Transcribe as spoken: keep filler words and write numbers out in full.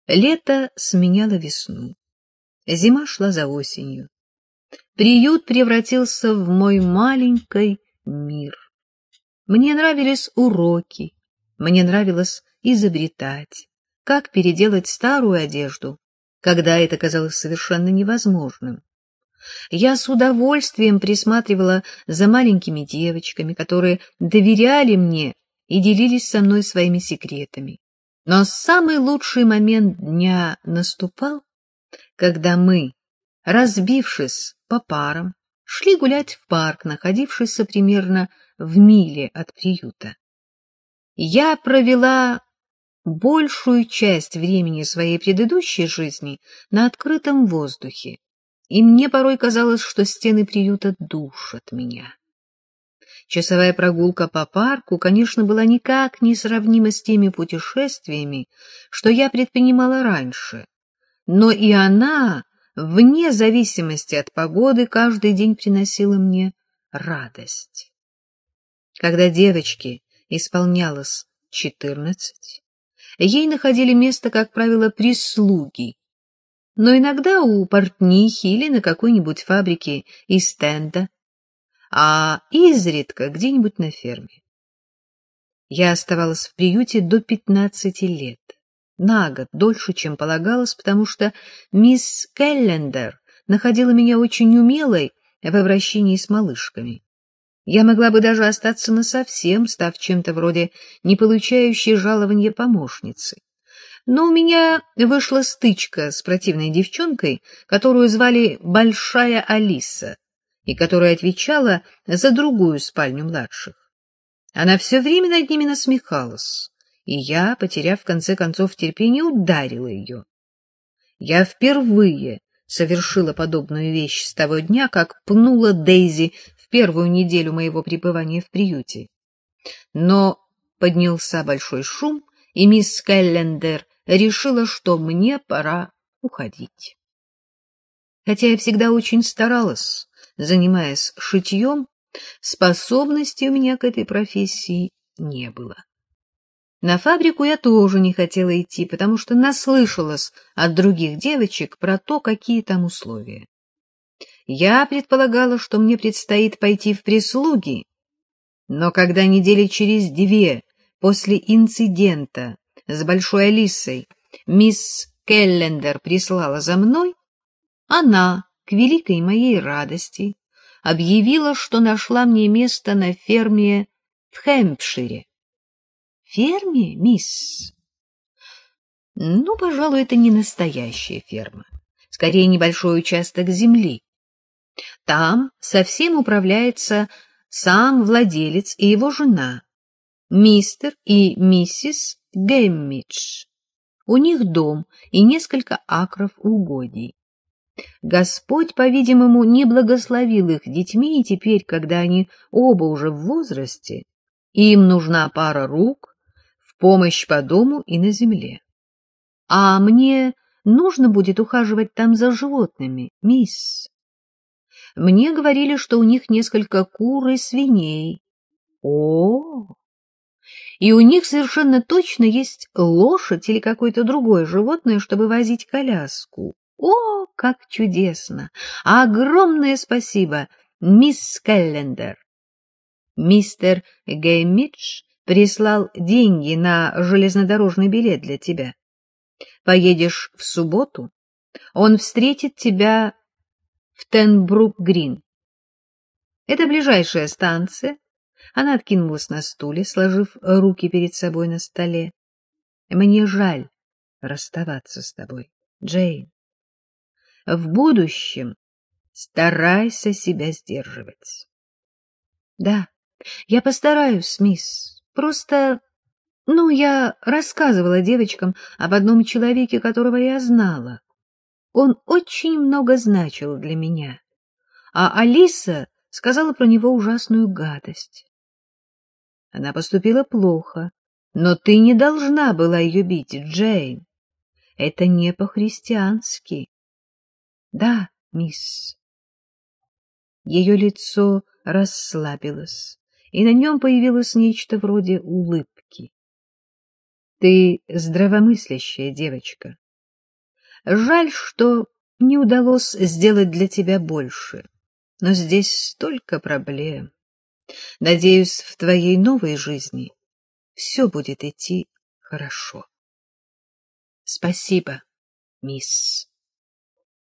Лето сменяло весну. Зима шла за осенью. Приют превратился в мой маленький мир. Мне нравились уроки, мне нравилось изобретать, как переделать старую одежду, когда это казалось совершенно невозможным. Я с удовольствием присматривала за маленькими девочками, которые доверяли мне и делились со мной своими секретами. Но самый лучший момент дня наступал, когда мы, разбившись по парам, шли гулять в парк, находившийся примерно в миле от приюта. Я провела большую часть времени своей предыдущей жизни на открытом воздухе, и мне порой казалось, что стены приюта душат меня. Часовая прогулка по парку, конечно, была никак не сравнима с теми путешествиями, что я предпринимала раньше, но и она, вне зависимости от погоды, каждый день приносила мне радость. Когда девочке исполнялось четырнадцать, ей находили место, как правило, прислуги, но иногда у портнихи или на какой-нибудь фабрике из стенда, а изредка где-нибудь на ферме. Я оставалась в приюте до пятнадцати лет, на год дольше, чем полагалось, потому что мисс Келлендер находила меня очень умелой в обращении с малышками. Я могла бы даже остаться насовсем, став чем-то вроде не получающей жалования помощницы. Но у меня вышла стычка с противной девчонкой, которую звали Большая Алиса, и которая отвечала за другую спальню младших. Она все время над ними насмехалась, и я, потеряв в конце концов терпение, ударила ее. Я впервые совершила подобную вещь с того дня, как пнула Дейзи в первую неделю моего пребывания в приюте. Но поднялся большой шум, и мисс Келлендер решила, что мне пора уходить. Хотя я всегда очень старалась, занимаясь шитьем, способностей у меня к этой профессии не было. На фабрику я тоже не хотела идти, потому что наслышалась от других девочек про то, какие там условия. Я предполагала, что мне предстоит пойти в прислуги, но когда недели через две после инцидента с Большой Алисой мисс Келлендер прислала за мной, она, к великой моей радости, объявила, что нашла мне место на ферме в Хэмпшире. Ферме, мисс? Ну, пожалуй, это не настоящая ферма, скорее небольшой участок земли. Там совсем управляется сам владелец и его жена, мистер и миссис Гэммидж. У них дом и несколько акров угодий. Господь, по-видимому, не благословил их детьми, и теперь, когда они оба уже в возрасте, им нужна пара рук в помощь по дому и на земле. А мне нужно будет ухаживать там за животными, мисс. Мне говорили, что у них несколько кур и свиней. О, и у них совершенно точно есть лошадь или какое-то другое животное, чтобы возить коляску. О, как чудесно! Огромное спасибо, мисс Келлендер. Мистер Геймидж прислал деньги на железнодорожный билет для тебя. Поедешь в субботу, он встретит тебя в Тенбрук-Грин. Это ближайшая станция. Она откинулась на стуле, сложив руки перед собой на столе. Мне жаль расставаться с тобой, Джейн. В будущем старайся себя сдерживать. Да, я постараюсь, мисс. Просто, ну, я рассказывала девочкам об одном человеке, которого я знала. Он очень много значил для меня, а Алиса сказала про него ужасную гадость. Она поступила плохо, но ты не должна была ее бить, Джейн. Это не по-христиански. Да, мисс. Ее лицо расслабилось, и на нем появилось нечто вроде улыбки. Ты здравомыслящая девочка, Жаль, что не удалось сделать для тебя больше. Но здесь столько проблем. Надеюсь, в твоей новой жизни все будет идти хорошо. Спасибо, мисс.